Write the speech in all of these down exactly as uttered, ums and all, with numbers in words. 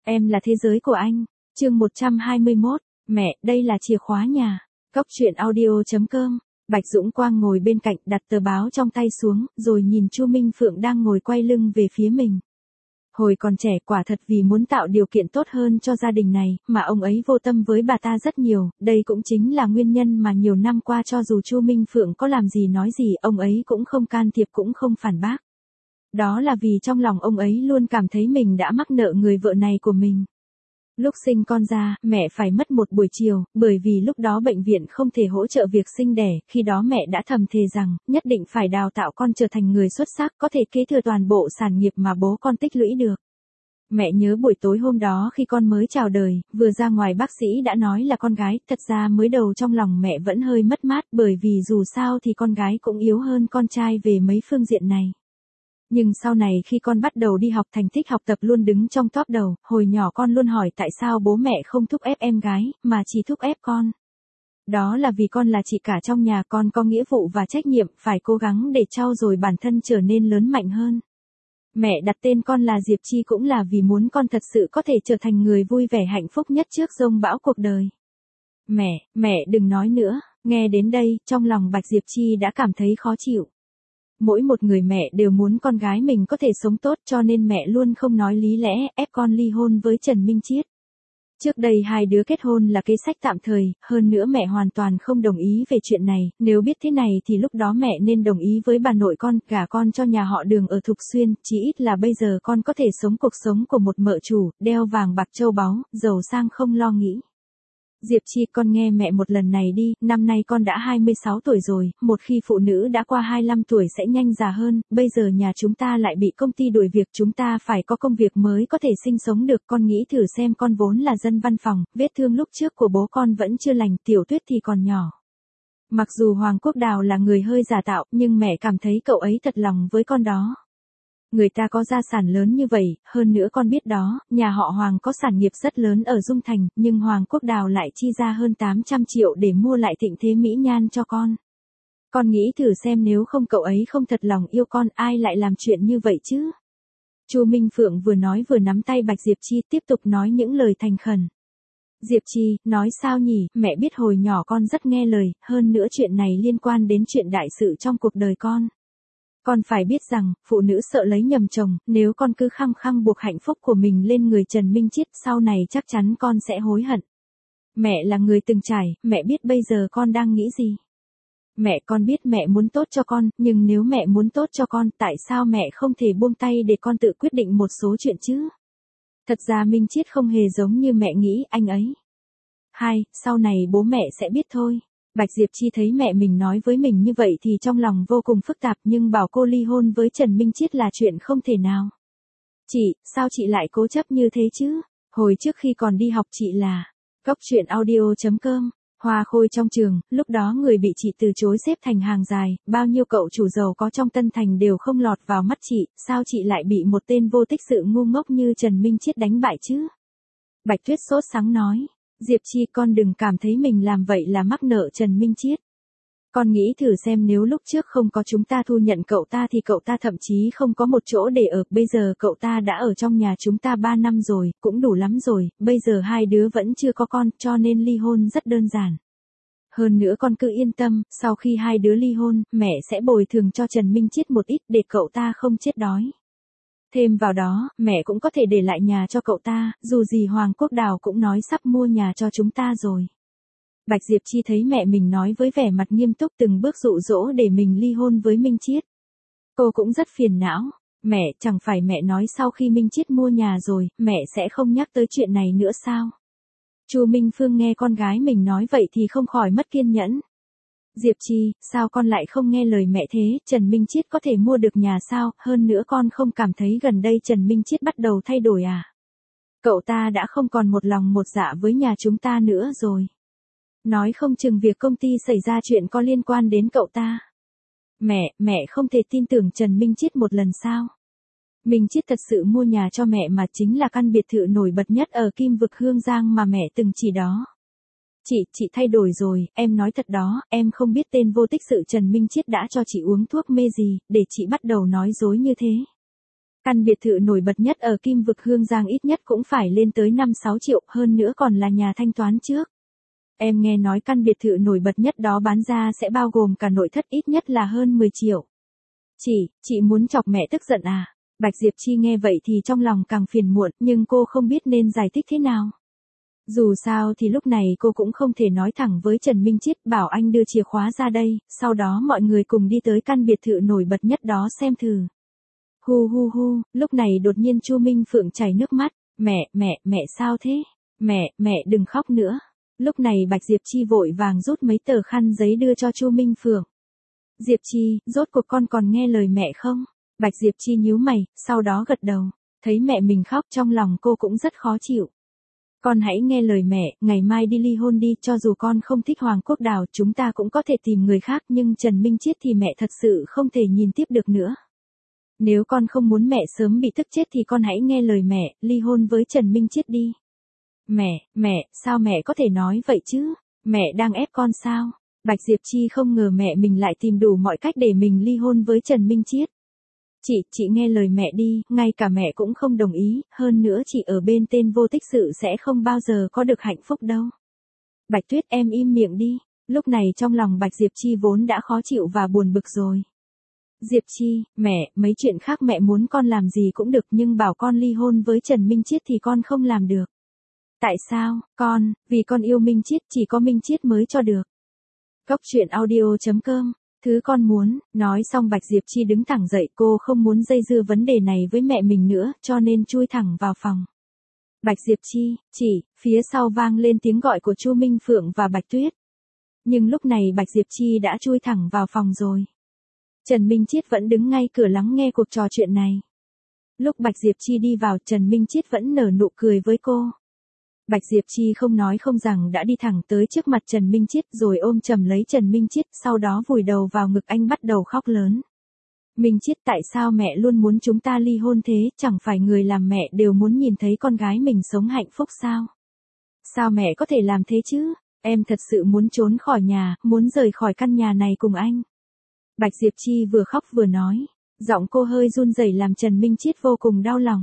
Em là thế giới của anh. Chương một trăm hai mươi mốt. Mẹ, đây là chìa khóa nhà. Cóc truyện audio chấm com. Bạch Dũng Quang ngồi bên cạnh đặt tờ báo trong tay xuống, rồi nhìn Chu Minh Phượng đang ngồi quay lưng về phía mình. Hồi còn trẻ quả thật vì muốn tạo điều kiện tốt hơn cho gia đình này, mà ông ấy vô tâm với bà ta rất nhiều, đây cũng chính là nguyên nhân mà nhiều năm qua cho dù Chu Minh Phượng có làm gì nói gì, ông ấy cũng không can thiệp cũng không phản bác. Đó là vì trong lòng ông ấy luôn cảm thấy mình đã mắc nợ người vợ này của mình. Lúc sinh con ra, mẹ phải mất một buổi chiều, bởi vì lúc đó bệnh viện không thể hỗ trợ việc sinh đẻ, khi đó mẹ đã thầm thề rằng, nhất định phải đào tạo con trở thành người xuất sắc, có thể kế thừa toàn bộ sản nghiệp mà bố con tích lũy được. Mẹ nhớ buổi tối hôm đó khi con mới chào đời, vừa ra ngoài bác sĩ đã nói là con gái, thật ra mới đầu trong lòng mẹ vẫn hơi mất mát, bởi vì dù sao thì con gái cũng yếu hơn con trai về mấy phương diện này. Nhưng sau này khi con bắt đầu đi học, thành tích học tập luôn đứng trong top đầu, hồi nhỏ con luôn hỏi tại sao bố mẹ không thúc ép em gái, mà chỉ thúc ép con. Đó là vì con là chị cả trong nhà, con có nghĩa vụ và trách nhiệm, phải cố gắng để trau dồi bản thân trở nên lớn mạnh hơn. Mẹ đặt tên con là Diệp Chi cũng là vì muốn con thật sự có thể trở thành người vui vẻ hạnh phúc nhất trước dông bão cuộc đời. Mẹ, mẹ đừng nói nữa, nghe đến đây, trong lòng Bạch Diệp Chi đã cảm thấy khó chịu. Mỗi một người mẹ đều muốn con gái mình có thể sống tốt, cho nên mẹ luôn không nói lý lẽ, ép con ly hôn với Trần Minh Chiết. Trước đây hai đứa kết hôn là kế sách tạm thời, hơn nữa mẹ hoàn toàn không đồng ý về chuyện này, nếu biết thế này thì lúc đó mẹ nên đồng ý với bà nội con, gả con cho nhà họ Đường ở Thục Xuyên, chỉ ít là bây giờ con có thể sống cuộc sống của một mợ chủ, đeo vàng bạc châu báu, giàu sang không lo nghĩ. Diệp Chi, con nghe mẹ một lần này đi, năm nay con đã hai mươi sáu tuổi rồi, một khi phụ nữ đã qua hai mươi lăm tuổi sẽ nhanh già hơn, bây giờ nhà chúng ta lại bị công ty đuổi việc, chúng ta phải có công việc mới có thể sinh sống được, con nghĩ thử xem, con vốn là dân văn phòng, vết thương lúc trước của bố con vẫn chưa lành, Tiểu Tuyết thì còn nhỏ. Mặc dù Hoàng Quốc Đào là người hơi giả tạo, nhưng mẹ cảm thấy cậu ấy thật lòng với con đó. Người ta có gia sản lớn như vậy, hơn nữa con biết đó, nhà họ Hoàng có sản nghiệp rất lớn ở Dung Thành, nhưng Hoàng Quốc Đào lại chi ra hơn tám trăm triệu để mua lại Thịnh Thế Mỹ Nhan cho con. Con nghĩ thử xem, nếu không cậu ấy không thật lòng yêu con, ai lại làm chuyện như vậy chứ? Chu Minh Phượng vừa nói vừa nắm tay Bạch Diệp Chi, tiếp tục nói những lời thành khẩn. Diệp Chi, nói sao nhỉ, mẹ biết hồi nhỏ con rất nghe lời, hơn nữa chuyện này liên quan đến chuyện đại sự trong cuộc đời con. Con phải biết rằng, phụ nữ sợ lấy nhầm chồng, nếu con cứ khăng khăng buộc hạnh phúc của mình lên người Trần Minh Chiết, sau này chắc chắn con sẽ hối hận. Mẹ là người từng trải, mẹ biết bây giờ con đang nghĩ gì. Mẹ, con biết mẹ muốn tốt cho con, nhưng nếu mẹ muốn tốt cho con, tại sao mẹ không thể buông tay để con tự quyết định một số chuyện chứ? Thật ra Minh Chiết không hề giống như mẹ nghĩ, anh ấy. Hai, sau này bố mẹ sẽ biết thôi. Bạch Diệp Chi thấy mẹ mình nói với mình như vậy thì trong lòng vô cùng phức tạp, nhưng bảo cô ly hôn với Trần Minh Chiết là chuyện không thể nào. Chị, sao chị lại cố chấp như thế chứ? Hồi trước khi còn đi học chị là Cóc truyện audio chấm com, hoa khôi trong trường, lúc đó người bị chị từ chối xếp thành hàng dài, bao nhiêu cậu chủ giàu có trong Tân Thành đều không lọt vào mắt chị, sao chị lại bị một tên vô tích sự ngu ngốc như Trần Minh Chiết đánh bại chứ? Bạch Tuyết sốt sắng nói. Diệp Chi, con đừng cảm thấy mình làm vậy là mắc nợ Trần Minh Chiết. Con nghĩ thử xem, nếu lúc trước không có chúng ta thu nhận cậu ta thì cậu ta thậm chí không có một chỗ để ở, bây giờ cậu ta đã ở trong nhà chúng ta ba năm rồi, cũng đủ lắm rồi, bây giờ hai đứa vẫn chưa có con, cho nên ly hôn rất đơn giản. Hơn nữa con cứ yên tâm, sau khi hai đứa ly hôn, mẹ sẽ bồi thường cho Trần Minh Chiết một ít để cậu ta không chết đói. Thêm vào đó, mẹ cũng có thể để lại nhà cho cậu ta, dù gì Hoàng Quốc Đào cũng nói sắp mua nhà cho chúng ta rồi. Bạch Diệp Chi thấy mẹ mình nói với vẻ mặt nghiêm túc, từng bước dụ dỗ để mình ly hôn với Minh Chiết. Cô cũng rất phiền não. Mẹ, chẳng phải mẹ nói sau khi Minh Chiết mua nhà rồi, mẹ sẽ không nhắc tới chuyện này nữa sao? Chu Minh Phương nghe con gái mình nói vậy thì không khỏi mất kiên nhẫn. Diệp Chi, sao con lại không nghe lời mẹ thế, Trần Minh Chiết có thể mua được nhà sao, hơn nữa con không cảm thấy gần đây Trần Minh Chiết bắt đầu thay đổi à? Cậu ta đã không còn một lòng một dạ với nhà chúng ta nữa rồi. Nói không chừng việc công ty xảy ra chuyện có liên quan đến cậu ta. Mẹ, mẹ không thể tin tưởng Trần Minh Chiết một lần sao? Minh Chiết thật sự mua nhà cho mẹ mà, chính là căn biệt thự nổi bật nhất ở Kim Vực Hương Giang mà mẹ từng chỉ đó. Chị, chị thay đổi rồi, em nói thật đó, em không biết tên vô tích sự Trần Minh Chiết đã cho chị uống thuốc mê gì, để chị bắt đầu nói dối như thế. Căn biệt thự nổi bật nhất ở Kim Vực Hương Giang ít nhất cũng phải lên tới năm sáu triệu, hơn nữa còn là nhà thanh toán trước. Em nghe nói căn biệt thự nổi bật nhất đó bán ra sẽ bao gồm cả nội thất ít nhất là hơn mười triệu. Chị, chị muốn chọc mẹ tức giận à? Bạch Diệp Chi nghe vậy thì trong lòng càng phiền muộn, nhưng cô không biết nên giải thích thế nào. Dù sao thì lúc này cô cũng không thể nói thẳng với Trần Minh Chiết bảo anh đưa chìa khóa ra đây, sau đó mọi người cùng đi tới căn biệt thự nổi bật nhất đó xem thử. Hu hu hu, lúc này đột nhiên Chu Minh Phượng chảy nước mắt, mẹ, mẹ, mẹ sao thế? Mẹ, mẹ đừng khóc nữa. Lúc này Bạch Diệp Chi vội vàng rút mấy tờ khăn giấy đưa cho Chu Minh Phượng. Diệp Chi, rốt cuộc con còn nghe lời mẹ không? Bạch Diệp Chi nhíu mày, sau đó gật đầu. Thấy mẹ mình khóc trong lòng cô cũng rất khó chịu. Con hãy nghe lời mẹ, ngày mai đi ly hôn đi, cho dù con không thích Hoàng Quốc Đào chúng ta cũng có thể tìm người khác, nhưng Trần Minh Chiết thì mẹ thật sự không thể nhìn tiếp được nữa. Nếu con không muốn mẹ sớm bị tức chết thì con hãy nghe lời mẹ, ly hôn với Trần Minh Chiết đi. Mẹ, mẹ, sao mẹ có thể nói vậy chứ? Mẹ đang ép con sao? Bạch Diệp Chi không ngờ mẹ mình lại tìm đủ mọi cách để mình ly hôn với Trần Minh Chiết. Chị, chị nghe lời mẹ đi, ngay cả mẹ cũng không đồng ý, hơn nữa chị ở bên tên vô tích sự sẽ không bao giờ có được hạnh phúc đâu. Bạch Tuyết em im miệng đi, lúc này trong lòng Bạch Diệp Chi vốn đã khó chịu và buồn bực rồi. Diệp Chi, mẹ, mấy chuyện khác mẹ muốn con làm gì cũng được nhưng bảo con ly hôn với Trần Minh Chiết thì con không làm được. Tại sao, con, vì con yêu Minh Chiết, chỉ có Minh Chiết mới cho được. Cốc truyện audio chấm com, thứ con muốn, nói xong Bạch Diệp Chi đứng thẳng dậy, cô không muốn dây dưa vấn đề này với mẹ mình nữa, cho nên chui thẳng vào phòng. Bạch Diệp Chi, chỉ, phía sau vang lên tiếng gọi của Chu Minh Phượng và Bạch Tuyết. Nhưng lúc này Bạch Diệp Chi đã chui thẳng vào phòng rồi. Trần Minh Chiết vẫn đứng ngay cửa lắng nghe cuộc trò chuyện này. Lúc Bạch Diệp Chi đi vào, Trần Minh Chiết vẫn nở nụ cười với cô. Bạch Diệp Chi không nói không rằng đã đi thẳng tới trước mặt Trần Minh Chiết rồi ôm chầm lấy Trần Minh Chiết, sau đó vùi đầu vào ngực anh bắt đầu khóc lớn. Minh Chiết, tại sao mẹ luôn muốn chúng ta ly hôn thế, chẳng phải người làm mẹ đều muốn nhìn thấy con gái mình sống hạnh phúc sao? Sao mẹ có thể làm thế chứ? Em thật sự muốn trốn khỏi nhà, muốn rời khỏi căn nhà này cùng anh. Bạch Diệp Chi vừa khóc vừa nói, giọng cô hơi run rẩy làm Trần Minh Chiết vô cùng đau lòng.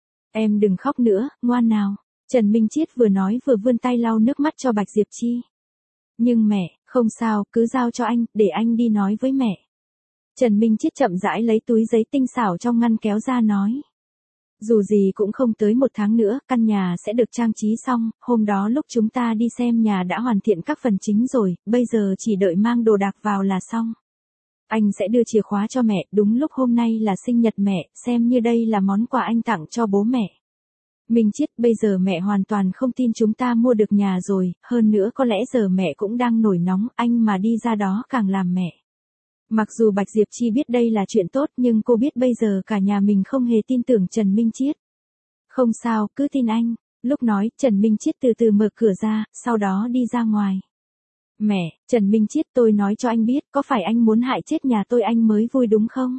Em đừng khóc nữa, ngoan nào. Trần Minh Chiết vừa nói vừa vươn tay lau nước mắt cho Bạch Diệp Chi. Nhưng mẹ, không sao, cứ giao cho anh, để anh đi nói với mẹ. Trần Minh Chiết chậm rãi lấy túi giấy tinh xảo trong ngăn kéo ra nói. Dù gì cũng không tới một tháng nữa, căn nhà sẽ được trang trí xong, hôm đó lúc chúng ta đi xem nhà đã hoàn thiện các phần chính rồi, bây giờ chỉ đợi mang đồ đạc vào là xong. Anh sẽ đưa chìa khóa cho mẹ, đúng lúc hôm nay là sinh nhật mẹ, xem như đây là món quà anh tặng cho bố mẹ. Minh Chiết, bây giờ mẹ hoàn toàn không tin chúng ta mua được nhà rồi, hơn nữa có lẽ giờ mẹ cũng đang nổi nóng, anh mà đi ra đó càng làm mẹ. Mặc dù Bạch Diệp Chi biết đây là chuyện tốt nhưng cô biết bây giờ cả nhà mình không hề tin tưởng Trần Minh Chiết. Không sao, cứ tin anh. Lúc nói, Trần Minh Chiết từ từ mở cửa ra, sau đó đi ra ngoài. Mẹ, Trần Minh Chiết, tôi nói cho anh biết, có phải anh muốn hại chết nhà tôi anh mới vui đúng không?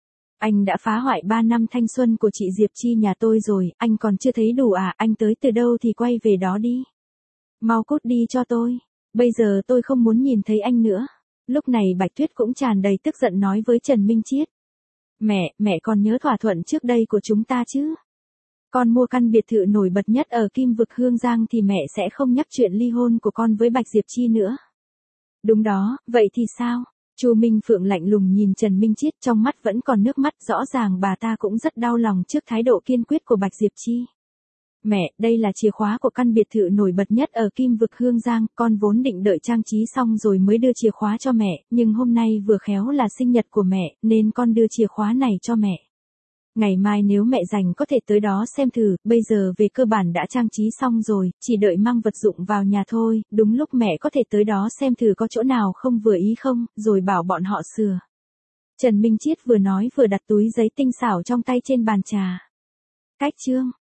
Anh đã phá hoại ba năm thanh xuân của chị Diệp Chi nhà tôi rồi, anh còn chưa thấy đủ à, anh tới từ đâu thì quay về đó đi. Mau cút đi cho tôi, bây giờ tôi không muốn nhìn thấy anh nữa. Lúc này Bạch Tuyết cũng tràn đầy tức giận nói với Trần Minh Chiết. Mẹ, mẹ còn nhớ thỏa thuận trước đây của chúng ta chứ? Con mua căn biệt thự nổi bật nhất ở Kim Vực Hương Giang thì mẹ sẽ không nhắc chuyện ly hôn của con với Bạch Diệp Chi nữa. Đúng đó, vậy thì sao? Chu Minh Phượng lạnh lùng nhìn Trần Minh Chiết, trong mắt vẫn còn nước mắt, rõ ràng bà ta cũng rất đau lòng trước thái độ kiên quyết của Bạch Diệp Chi. Mẹ, đây là chìa khóa của căn biệt thự nổi bật nhất ở Kim Vực Hương Giang, con vốn định đợi trang trí xong rồi mới đưa chìa khóa cho mẹ, nhưng hôm nay vừa khéo là sinh nhật của mẹ, nên con đưa chìa khóa này cho mẹ. Ngày mai nếu mẹ rảnh có thể tới đó xem thử, bây giờ về cơ bản đã trang trí xong rồi, chỉ đợi mang vật dụng vào nhà thôi, đúng lúc mẹ có thể tới đó xem thử có chỗ nào không vừa ý không, rồi bảo bọn họ sửa. Trần Minh Chiết vừa nói vừa đặt túi giấy tinh xảo trong tay trên bàn trà. Cách chương